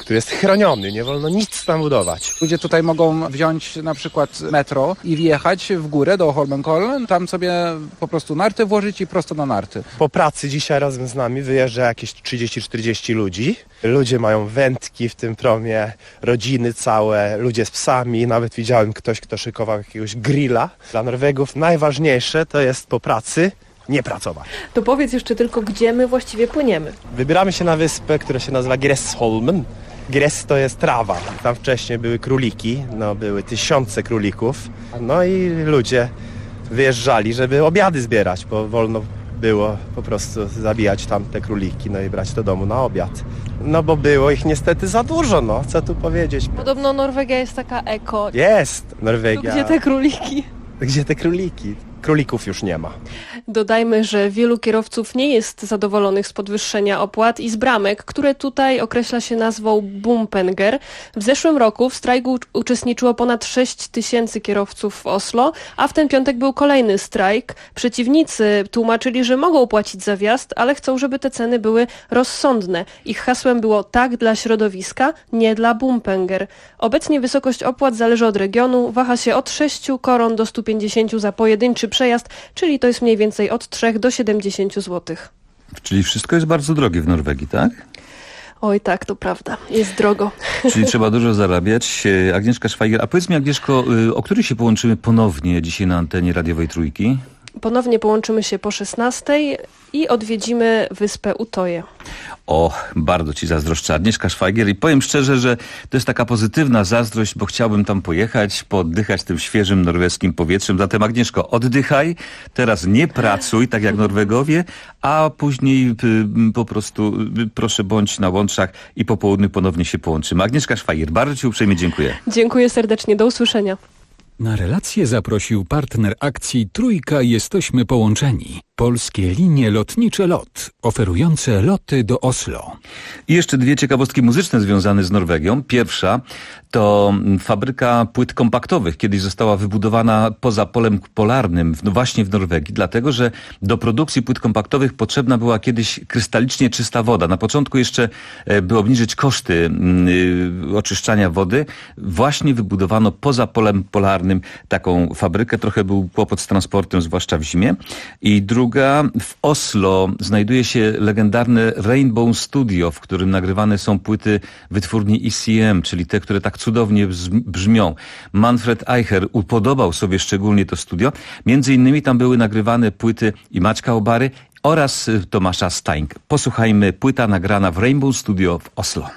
który jest chroniony, nie wolno nic tam budować. Ludzie tutaj mogą wziąć na przykład metro i wjechać w górę do Holmenkollen, tam sobie po prostu narty włożyć i prosto na narty. Po pracy dzisiaj razem z nami wyjeżdża jakieś 30-40 ludzi. Ludzie mają wędki w tym promie, rodziny całe, ludzie z psami. Nawet widziałem ktoś, kto szykował jakiegoś grilla. Dla Norwegów najważniejsze to jest po pracy nie pracować. To powiedz jeszcze tylko, gdzie my właściwie płyniemy. Wybieramy się na wyspę, która się nazywa Gressholmen. Gress to jest trawa. Tam wcześniej były króliki, były tysiące królików. No i ludzie wyjeżdżali, żeby obiady zbierać, bo wolno było po prostu zabijać tam te króliki, i brać do domu na obiad. Bo było ich niestety za dużo, co tu powiedzieć. Podobno Norwegia jest taka eko. Jest Norwegia. To gdzie te króliki? Gdzie te króliki? Królików już nie ma. Dodajmy, że wielu kierowców nie jest zadowolonych z podwyższenia opłat i z bramek, które tutaj określa się nazwą Bumpenger. W zeszłym roku w strajku uczestniczyło ponad 6 000 kierowców w Oslo, a w ten piątek był kolejny strajk. Przeciwnicy tłumaczyli, że mogą płacić za wjazd, ale chcą, żeby te ceny były rozsądne. Ich hasłem było tak dla środowiska, nie dla Bumpenger. Obecnie wysokość opłat zależy od regionu, waha się od 6 koron do 150 za pojedynczy przejazd, czyli to jest mniej więcej od 3 do 70 zł. Czyli wszystko jest bardzo drogie w Norwegii, tak? Oj tak, to prawda. Jest drogo. Czyli trzeba dużo zarabiać. Agnieszka Szwajger, a powiedz mi, Agnieszko, o której się połączymy ponownie dzisiaj na antenie radiowej Trójki? Ponownie połączymy się po 16 i odwiedzimy wyspę Utoje. O, bardzo ci zazdroszczę, Agnieszka Szwajger, i powiem szczerze, że to jest taka pozytywna zazdrość, bo chciałbym tam pojechać, pooddychać tym świeżym norweskim powietrzem. Zatem Agnieszko, oddychaj, teraz nie pracuj, tak jak Norwegowie, a później po prostu proszę bądź na łączach i po południu ponownie się połączymy. Agnieszka Szwajger, bardzo ci uprzejmie dziękuję. Dziękuję serdecznie, do usłyszenia. Na relację zaprosił partner akcji Trójka Jesteśmy Połączeni. Polskie linie lotnicze LOT, oferujące loty do Oslo. I jeszcze dwie ciekawostki muzyczne związane z Norwegią. Pierwsza to fabryka płyt kompaktowych. Kiedyś została wybudowana poza polem polarnym, właśnie w Norwegii, dlatego że do produkcji płyt kompaktowych potrzebna była kiedyś krystalicznie czysta woda. Na początku jeszcze, by obniżyć koszty oczyszczania wody, właśnie wybudowano poza polem polarnym taką fabrykę. Trochę był kłopot z transportem, zwłaszcza w zimie. I druga, w Oslo znajduje się legendarne Rainbow Studio, w którym nagrywane są płyty wytwórni ECM, czyli te, które tak cudownie brzmią. Manfred Eicher upodobał sobie szczególnie to studio. Między innymi tam były nagrywane płyty i Maćka Obary oraz Tomasza Stańk. Posłuchajmy, płyta nagrana w Rainbow Studio w Oslo.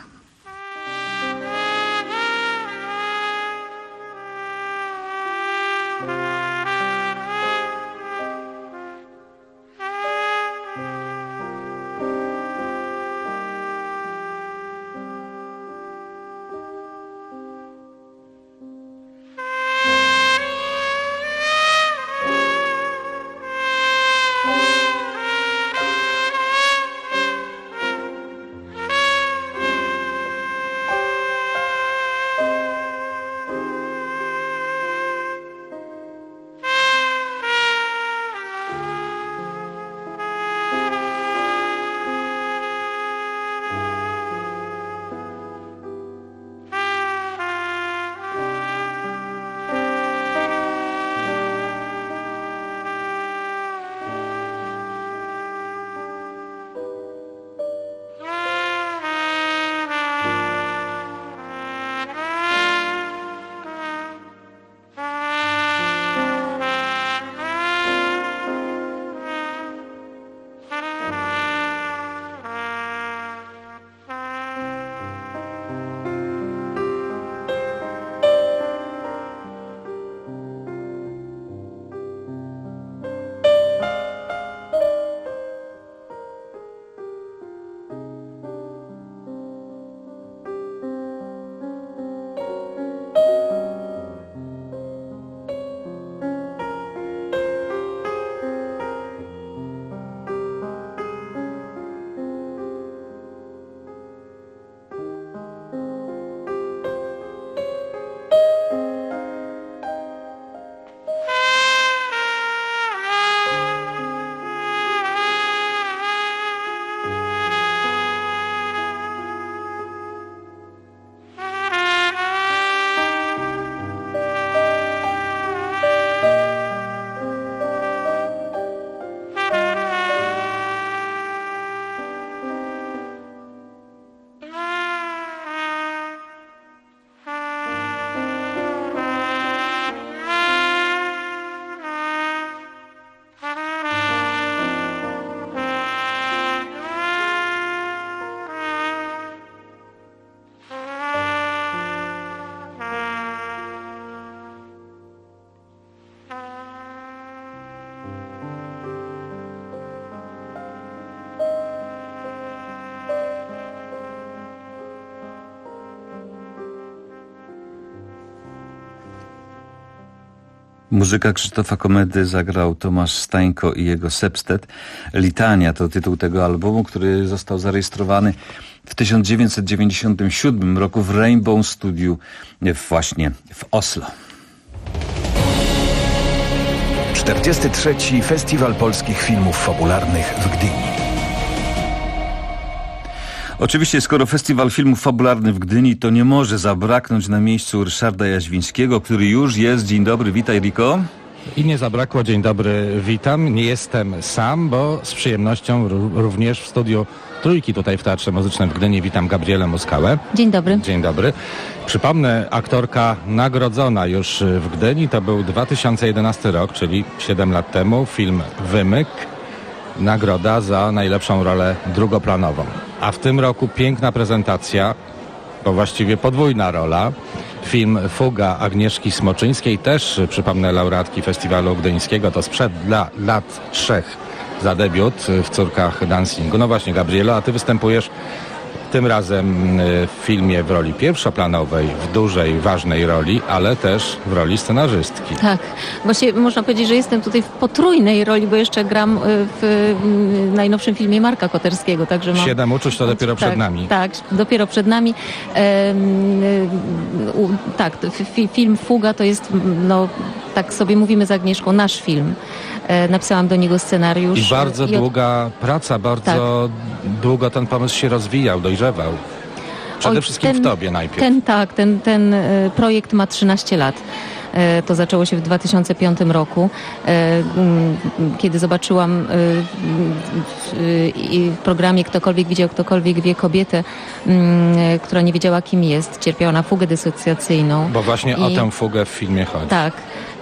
Muzyka Krzysztofa Komedy zagrał Tomasz Stańko i jego Sepstet. Litania to tytuł tego albumu, który został zarejestrowany w 1997 roku w Rainbow Studiu właśnie w Oslo. 43. Festiwal Polskich Filmów Fabularnych w Gdyni. Oczywiście, skoro Festiwal Filmów Fabularnych w Gdyni, to nie może zabraknąć na miejscu Ryszarda Jaźwińskiego, który już jest. Dzień dobry, witaj Riko. I nie zabrakło, dzień dobry, witam. Nie jestem sam, bo z przyjemnością również w studiu Trójki tutaj w Teatrze Muzycznym w Gdyni witam Gabrielę Muskałę. Dzień dobry. Dzień dobry. Przypomnę, aktorka nagrodzona już w Gdyni, to był 2011 rok, czyli 7 lat temu, film Wymyk. Nagroda za najlepszą rolę drugoplanową. A w tym roku piękna prezentacja, bo właściwie podwójna rola. Film Fuga Agnieszki Smoczyńskiej, też przypomnę laureatki Festiwalu Gdyńskiego, to sprzed lat 3 za debiut w Córkach dancingu. No właśnie, Gabrielo, a ty występujesz tym razem w filmie w roli pierwszoplanowej, w dużej, ważnej roli, ale też w roli scenarzystki. Tak, właśnie można powiedzieć, że jestem tutaj w potrójnej roli, bo jeszcze gram w najnowszym filmie Marka Koterskiego. Także mam... 7 uczuć to dopiero przed nami. Tak, dopiero przed nami. Film Fuga to jest, no tak sobie mówimy z Agnieszką, nasz film. Napisałam do niego scenariusz. I bardzo długa praca, bardzo długo ten pomysł się rozwijał, dojrzewał. Przede wszystkim w tobie najpierw. Ten projekt ma 13 lat. To zaczęło się w 2005 roku, kiedy zobaczyłam w programie Ktokolwiek widział, ktokolwiek wie kobietę, która nie wiedziała, kim jest, cierpiała na fugę dysocjacyjną. Bo właśnie o tę fugę w filmie chodzi. Tak.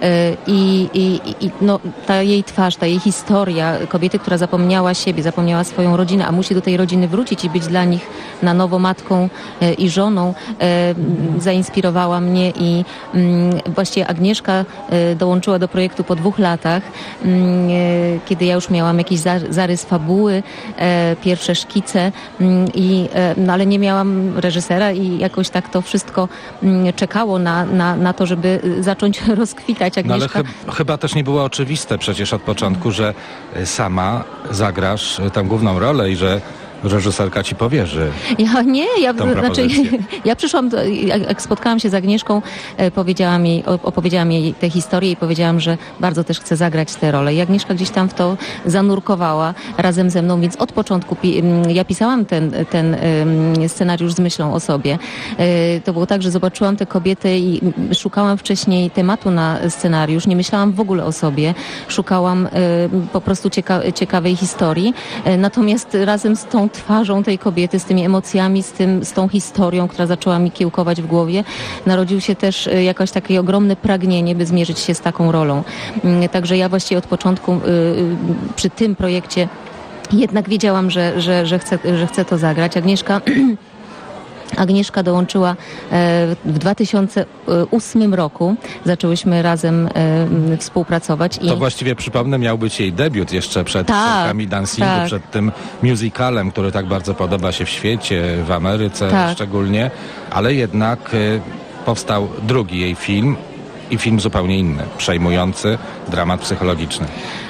No, ta jej twarz, ta jej historia kobiety, która zapomniała siebie, zapomniała swoją rodzinę, a musi do tej rodziny wrócić i być dla nich na nowo matką i żoną, zainspirowała mnie i właściwie Agnieszka dołączyła do projektu po 2 latach, kiedy ja już miałam jakiś zarys fabuły, pierwsze szkice, no ale nie miałam reżysera i jakoś tak to wszystko czekało na to, żeby zacząć rozkwitać. Agnieszka. No ale chyba też nie było oczywiste przecież od początku, że sama zagrasz tę główną rolę i że reżyserka ci powierzy. Ja przyszłam, jak spotkałam się z Agnieszką, opowiedziałam jej tę historię i powiedziałam, że bardzo też chcę zagrać tę rolę. I Agnieszka gdzieś tam w to zanurkowała razem ze mną, więc od początku ja pisałam ten scenariusz z myślą o sobie. To było tak, że zobaczyłam tę kobietę i szukałam wcześniej tematu na scenariusz. Nie myślałam w ogóle o sobie. Szukałam po prostu ciekawej historii. Natomiast razem z tą twarzą tej kobiety, z tymi emocjami, z tą historią, która zaczęła mi kiełkować w głowie, narodził się też jakoś takie ogromne pragnienie, by zmierzyć się z taką rolą. Także ja właściwie od początku przy tym projekcie jednak wiedziałam, że chcę to zagrać. Agnieszka dołączyła w 2008 roku. Zaczęłyśmy razem współpracować. To właściwie, przypomnę, miał być jej debiut jeszcze przed Córkami dancingu, przed tym musicalem, który tak bardzo podoba się w świecie, w Ameryce szczególnie, ale jednak powstał drugi jej film i film zupełnie inny, przejmujący dramat psychologiczny.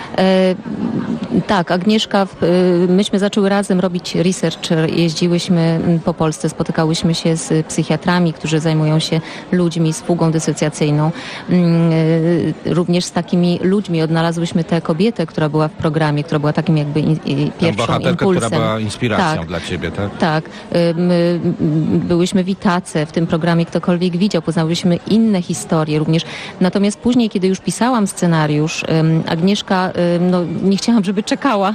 Tak, Agnieszka, myśmy zaczęły razem robić research, jeździłyśmy po Polsce, spotykałyśmy się z psychiatrami, którzy zajmują się ludźmi z fugą dysocjacyjną. Również z takimi ludźmi odnalazłyśmy tę kobietę, która była w programie, która była takim jakby pierwszą bohaterkę, impulsem. Która była inspiracją dla ciebie, tak? Tak. Byłyśmy w Itace, w tym programie Ktokolwiek widział, poznałyśmy inne historie również. Natomiast później, kiedy już pisałam scenariusz, Agnieszka, no nie chciałam, żeby żeby czekała,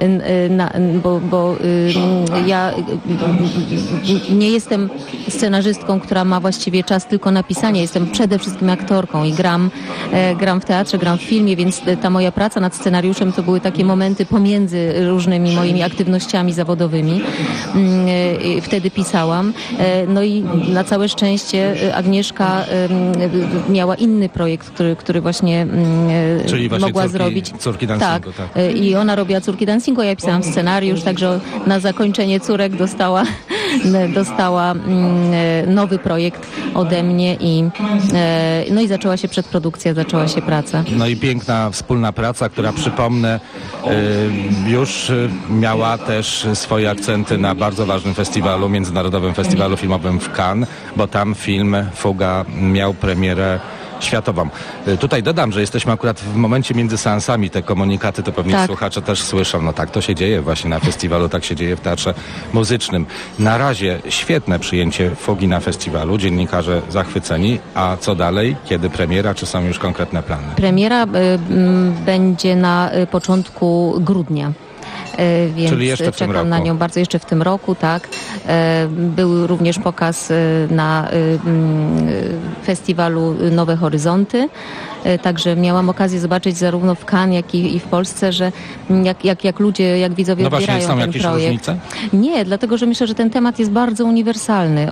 bo ja nie jestem scenarzystką, która ma właściwie czas tylko na pisanie. Jestem przede wszystkim aktorką i gram w teatrze, gram w filmie, więc ta moja praca nad scenariuszem to były takie momenty pomiędzy różnymi moimi aktywnościami zawodowymi. Wtedy pisałam. No i na całe szczęście Agnieszka miała inny projekt, który właśnie, mogła zrobić. Córki dancingu, tak. I ona robiła Córki dancingu, a ja pisałam scenariusz, także na zakończenie Córek dostała nowy projekt ode mnie no i zaczęła się przedprodukcja, zaczęła się praca. No i piękna wspólna praca, która przypomnę już miała też swoje akcenty na bardzo ważnym festiwalu, Międzynarodowym Festiwalu Filmowym w Cannes, bo tam film Fuga miał premierę światową. Tutaj dodam, że jesteśmy akurat w momencie między seansami. Te komunikaty to pewnie słuchacze też słyszą. No tak, to się dzieje właśnie na festiwalu, tak się dzieje w teatrze muzycznym. Na razie świetne przyjęcie Fugi na festiwalu, dziennikarze zachwyceni. A co dalej? Kiedy premiera? Czy są już konkretne plany? Premiera będzie na początku grudnia. Więc czyli jeszcze w tym roku. Czekam na nią bardzo jeszcze w tym roku, tak. Był również pokaz na festiwalu Nowe Horyzonty. Także miałam okazję zobaczyć zarówno w Cannes, jak i w Polsce, że jak ludzie, jak widzowie odbierają ten projekt. Różnice? Nie, dlatego że myślę, że ten temat jest bardzo uniwersalny.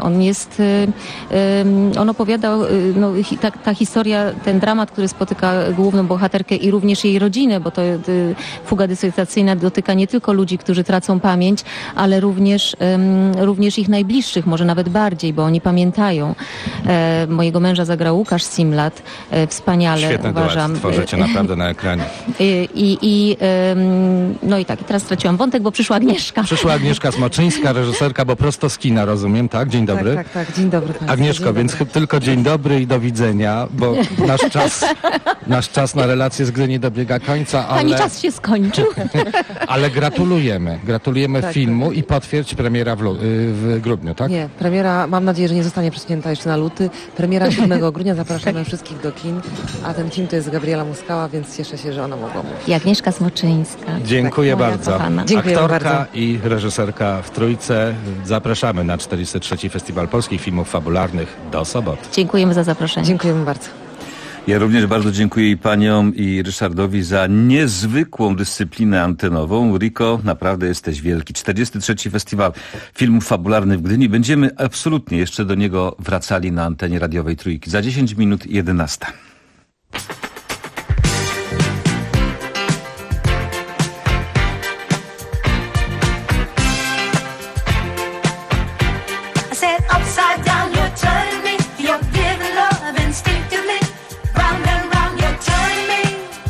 On opowiada, ta historia, ten dramat, który spotyka główną bohaterkę i również jej rodzinę, bo to fuga dysocjacyjna dotyka nie tylko ludzi, którzy tracą pamięć, ale również ich najbliższych, może nawet bardziej, bo oni pamiętają. Mojego męża zagrał Łukasz Simlat, wspaniale. Świetny uważam. duet, tworzycie naprawdę na ekranie. No i teraz straciłam wątek, bo przyszła Agnieszka. Przyszła Agnieszka Smoczyńska, reżyserka, bo prosto z kina, rozumiem, tak? Dzień dobry. Tak, dzień dobry. Agnieszko, dzień więc dobry. tylko dzień dobry i do widzenia, bo nasz czas na relację z Gdyni dobiega końca, ale... Pani czas się skończył. Ale gratulujemy filmu i potwierdź premiera w grudniu, tak? Nie, premiera, mam nadzieję, że nie zostanie przesunięta jeszcze na luty. Premiera 7 grudnia, zapraszamy wszystkich do kin, a ten film to jest Gabriela Muskała, więc cieszę się, że ona mogła mówić. I Agnieszka Smoczyńska. Dziękuję bardzo. Dziękuję Aktorka bardzo. i reżyserka w trójce. Zapraszamy na 43. Festiwal Polskich Filmów Fabularnych do soboty. Dziękujemy za zaproszenie. Dziękujemy bardzo. Ja również bardzo dziękuję i paniom, i Ryszardowi za niezwykłą dyscyplinę antenową. Riko, naprawdę jesteś wielki. 43. Festiwal Filmów Fabularnych w Gdyni. Będziemy absolutnie jeszcze do niego wracali na antenie radiowej Trójki. Za 10 minut 11. I said upside down, you're turning me. You're giving love instinctively. Round and round, you're turning me.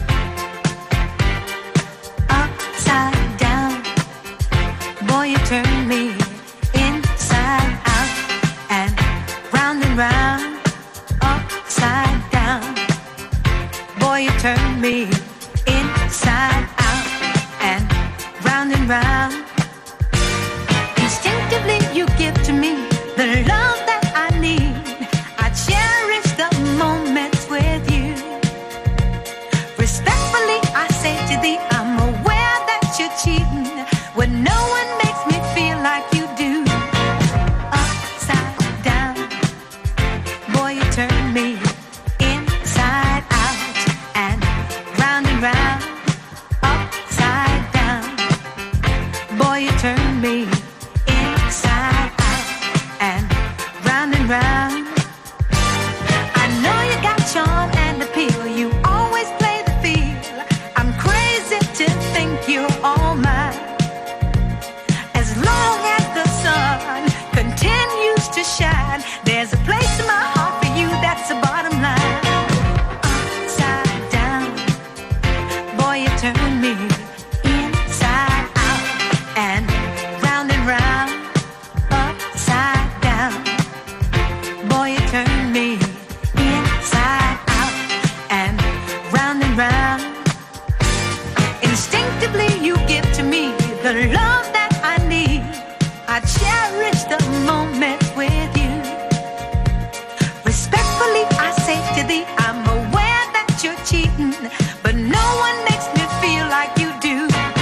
Upside down, boy, you turn me inside out. And round, upside down, boy, you turn me inside out. And round, instinctively you give to me the love that I need. I cherish the moments with you. Respectfully I say to thee, I'm aware that you're cheating when no one makes me feel like you do. Upside down, boy, you turn me inside out. And round, upside down, boy, you turn me inside out. And round, I know you got charm and appeal. You always play the field. I'm crazy to think you're all mine. As long as the sun continues to shine, there's a place in my heart for you, that's the bottom line. Upside down, boy, you turn me inside out. And round, upside down, boy, you turn me inside out. And round, instinctively you give to me the love that I need. I cherish the moments with you. Respectfully I say to thee, I'm aware that you're cheating, but no one makes me feel like you do.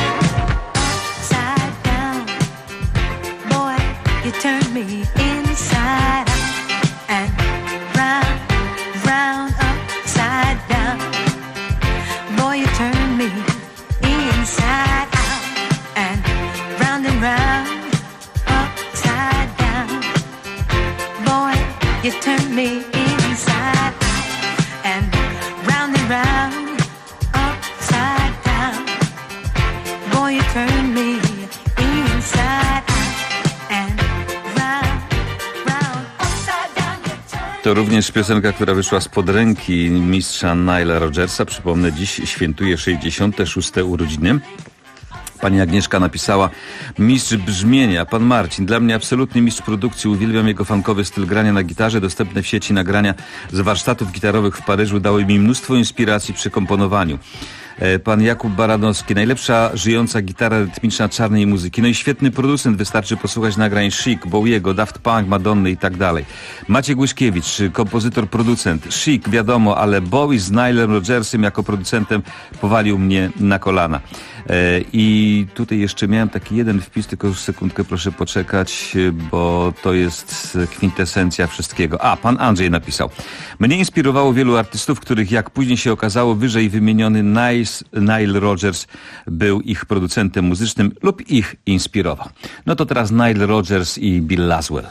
turn me inside out and round, round, upside down you turn. To również piosenka, która wyszła spod ręki mistrza Nila Rodgersa. Przypomnę, dziś świętuje 66. urodziny. Pani Agnieszka napisała: mistrz brzmienia, pan Marcin, dla mnie absolutny mistrz produkcji, uwielbiam jego funkowy styl grania na gitarze, dostępne w sieci nagrania z warsztatów gitarowych w Paryżu dały mi mnóstwo inspiracji przy komponowaniu. Pan Jakub Baranowski, najlepsza żyjąca gitara rytmiczna czarnej muzyki, no i świetny producent, wystarczy posłuchać nagrań Chic, Bowiego, Daft Punk, Madonny i tak dalej. Maciek Łyszkiewicz, kompozytor, producent. Chic, wiadomo, ale Bowie z Nilem Rodgersem jako producentem powalił mnie na kolana. I tutaj jeszcze miałem taki jeden wpis, tylko już sekundkę proszę poczekać, bo to jest kwintesencja wszystkiego. Pan Andrzej napisał: mnie inspirowało wielu artystów, których jak później się okazało wyżej wymieniony Nile Rodgers był ich producentem muzycznym lub ich inspirował. No to teraz Nile Rodgers i Bill Laswell.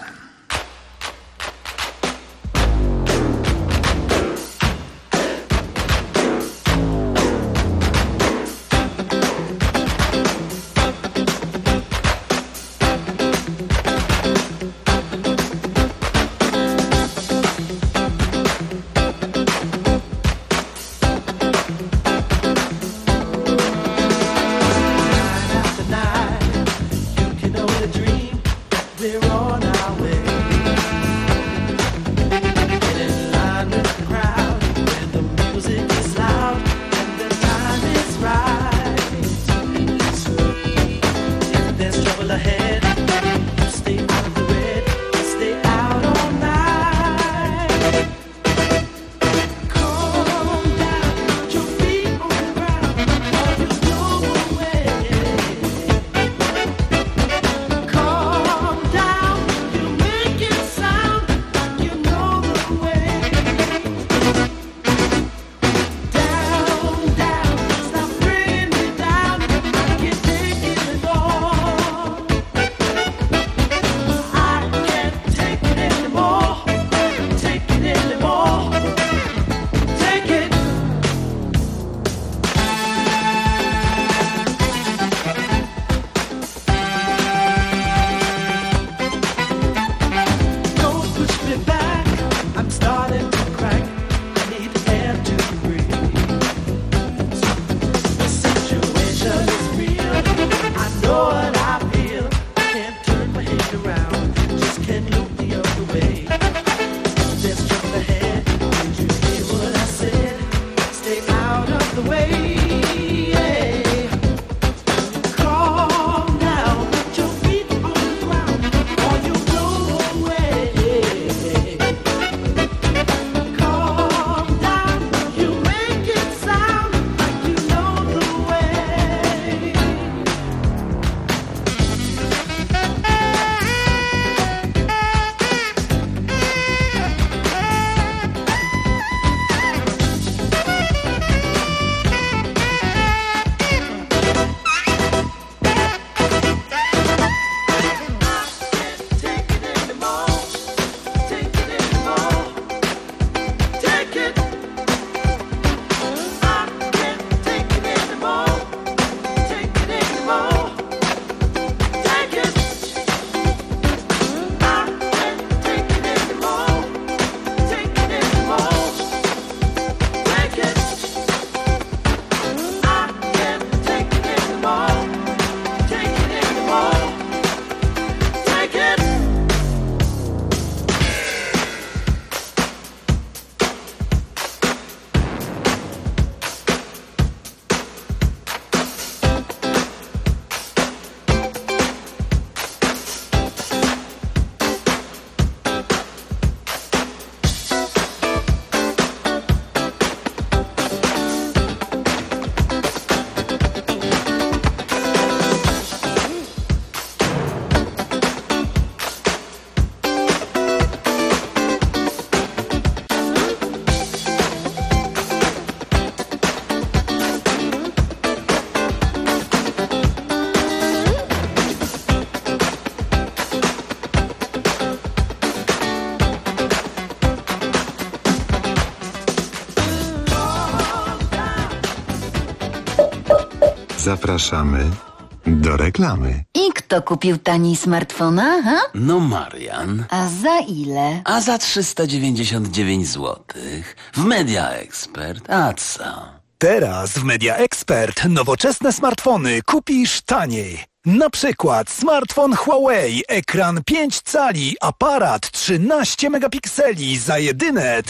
Zapraszamy do reklamy. I kto kupił tani smartfona, ha? No Marian. A za ile? A za 399 zł. W Media Expert. A co? Teraz w Media Expert nowoczesne smartfony kupisz taniej. Na przykład smartfon Huawei, ekran 5 cali, aparat 13 megapikseli za jedyne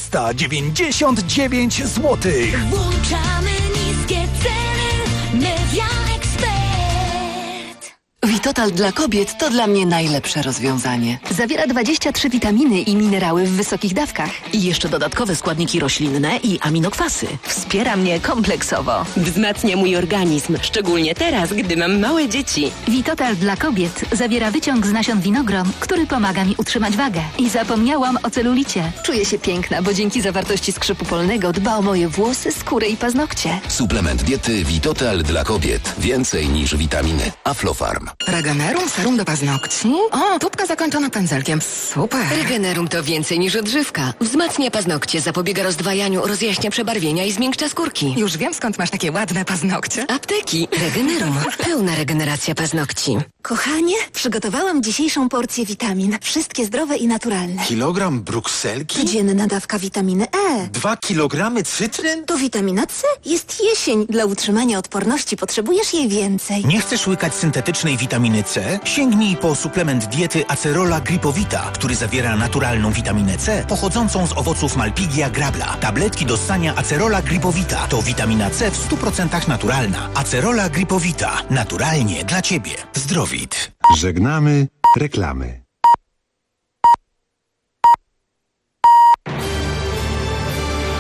399 zł. Włączamy niskie ceny. Media Expert. Vitotal dla kobiet to dla mnie najlepsze rozwiązanie. Zawiera 23 witaminy i minerały w wysokich dawkach. I jeszcze dodatkowe składniki roślinne i aminokwasy. Wspiera mnie kompleksowo. Wzmacnia mój organizm, szczególnie teraz, gdy mam małe dzieci. Vitotal dla kobiet zawiera wyciąg z nasion winogron, który pomaga mi utrzymać wagę. I zapomniałam o celulicie. Czuję się piękna, bo dzięki zawartości skrzypu polnego dba o moje włosy, skórę i paznokcie. Suplement diety Vitotal dla kobiet. Więcej niż witaminy. Aflofarm. Regenerum, serum do paznokci. O, tubka zakończona pędzelkiem. Super. Regenerum to więcej niż odżywka. Wzmacnia paznokcie, zapobiega rozdwajaniu, rozjaśnia przebarwienia i zmiękcza skórki. Już wiem, skąd masz takie ładne paznokcie. Apteki. Regenerum. Pełna regeneracja paznokci. Kochanie, przygotowałam dzisiejszą porcję witamin. Wszystkie zdrowe i naturalne. Kilogram brukselki? Codzienna dawka witaminy E. 2 kilogramy cytryn? To witamina C. Jest jesień. Dla utrzymania odporności potrzebujesz jej więcej. Nie chcesz łykać syntetycznej witaminy C? Sięgnij po suplement diety Acerola Gripowita, który zawiera naturalną witaminę C pochodzącą z owoców Malpighia grabla. Tabletki do ssania Acerola Gripowita to witamina C w 100% naturalna. Acerola Gripowita. Naturalnie dla Ciebie. Zdrowit. Żegnamy reklamy.